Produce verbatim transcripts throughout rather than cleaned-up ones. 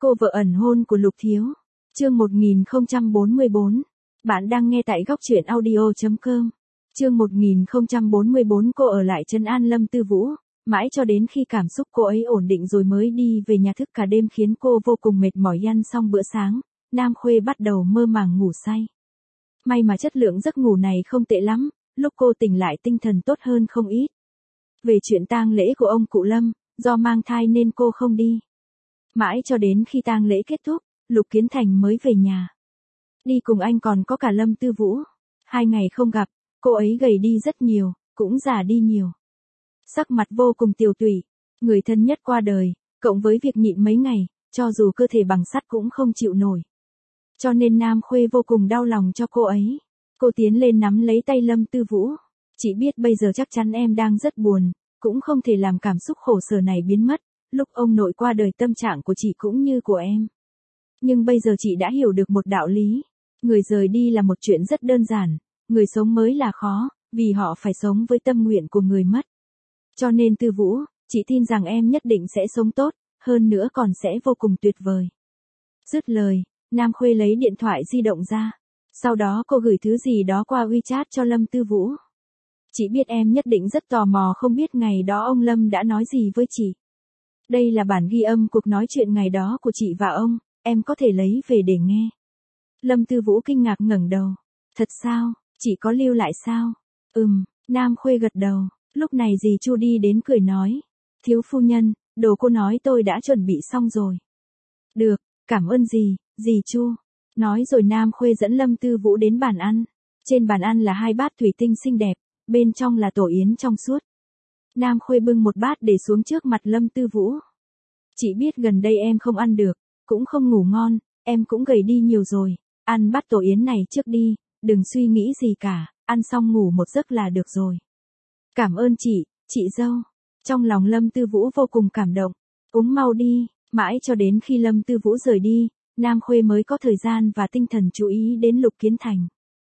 Cô vợ ẩn hôn của Lục Thiếu. Chương một nghìn không trăm bốn mươi bốn. Bạn đang nghe tại góc truyện audio chấm com. Chương một nghìn không trăm bốn mươi bốn. Cô ở lại trấn an Lâm Tư Vũ, mãi cho đến khi cảm xúc cô ấy ổn định rồi mới đi về nhà. Thức cả đêm khiến cô vô cùng mệt mỏi. Ăn xong bữa sáng, Nam Khuê bắt đầu mơ màng ngủ say. May mà chất lượng giấc ngủ này không tệ lắm, lúc cô tỉnh lại tinh thần tốt hơn không ít. Về chuyện tang lễ của ông cụ Lâm, do mang thai nên cô không đi. Mãi cho đến khi tang lễ kết thúc, Lục Kiến Thành mới về nhà. Đi cùng anh còn có cả Lâm Tư Vũ. Hai ngày không gặp, cô ấy gầy đi rất nhiều, cũng già đi nhiều. Sắc mặt vô cùng tiều tụy, người thân nhất qua đời, cộng với việc nhịn mấy ngày, cho dù cơ thể bằng sắt cũng không chịu nổi. Cho nên Nam Khuê vô cùng đau lòng cho cô ấy. Cô tiến lên nắm lấy tay Lâm Tư Vũ. Chị biết bây giờ chắc chắn em đang rất buồn, cũng không thể làm cảm xúc khổ sở này biến mất. Lúc ông nội qua đời tâm trạng của chị cũng như của em. Nhưng bây giờ chị đã hiểu được một đạo lý. Người rời đi là một chuyện rất đơn giản, người sống mới là khó, vì họ phải sống với tâm nguyện của người mất. Cho nên Tư Vũ, chị tin rằng em nhất định sẽ sống tốt, hơn nữa còn sẽ vô cùng tuyệt vời. Dứt lời, Nam Khuê lấy điện thoại di động ra. Sau đó cô gửi thứ gì đó qua WeChat cho Lâm Tư Vũ. Chị biết em nhất định rất tò mò không biết ngày đó ông Lâm đã nói gì với chị. Đây là bản ghi âm cuộc nói chuyện ngày đó của chị và ông, em có thể lấy về để nghe. Lâm Tư Vũ kinh ngạc ngẩng đầu. Thật sao, chị có lưu lại sao? Ừm, Nam Khuê gật đầu. Lúc này dì Chu đi đến cười nói. Thiếu phu nhân, đồ cô nói tôi đã chuẩn bị xong rồi. Được, cảm ơn dì, dì Chu. Nói rồi Nam Khuê dẫn Lâm Tư Vũ đến bàn ăn. Trên bàn ăn là hai bát thủy tinh xinh đẹp, bên trong là tổ yến trong suốt. Nam Khuê bưng một bát để xuống trước mặt Lâm Tư Vũ. Chị biết gần đây em không ăn được, cũng không ngủ ngon, em cũng gầy đi nhiều rồi. Ăn bát tổ yến này trước đi, đừng suy nghĩ gì cả, ăn xong ngủ một giấc là được rồi. Cảm ơn chị, chị dâu. Trong lòng Lâm Tư Vũ vô cùng cảm động. Uống mau đi, mãi cho đến khi Lâm Tư Vũ rời đi, Nam Khuê mới có thời gian và tinh thần chú ý đến Lục Kiến Thành.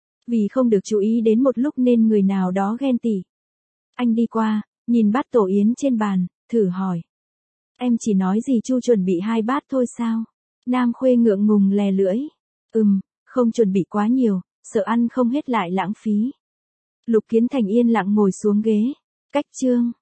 Vì không được chú ý đến một lúc nên người nào đó ghen tị. Anh đi qua, nhìn bát tổ yến trên bàn, thử hỏi. Em chỉ nói gì Chu chuẩn bị hai bát thôi sao? Nam Khuê ngượng ngùng lè lưỡi. Ừm, không chuẩn bị quá nhiều, sợ ăn không hết lại lãng phí. Lục Kiến Thành yên lặng ngồi xuống ghế. Cách chương.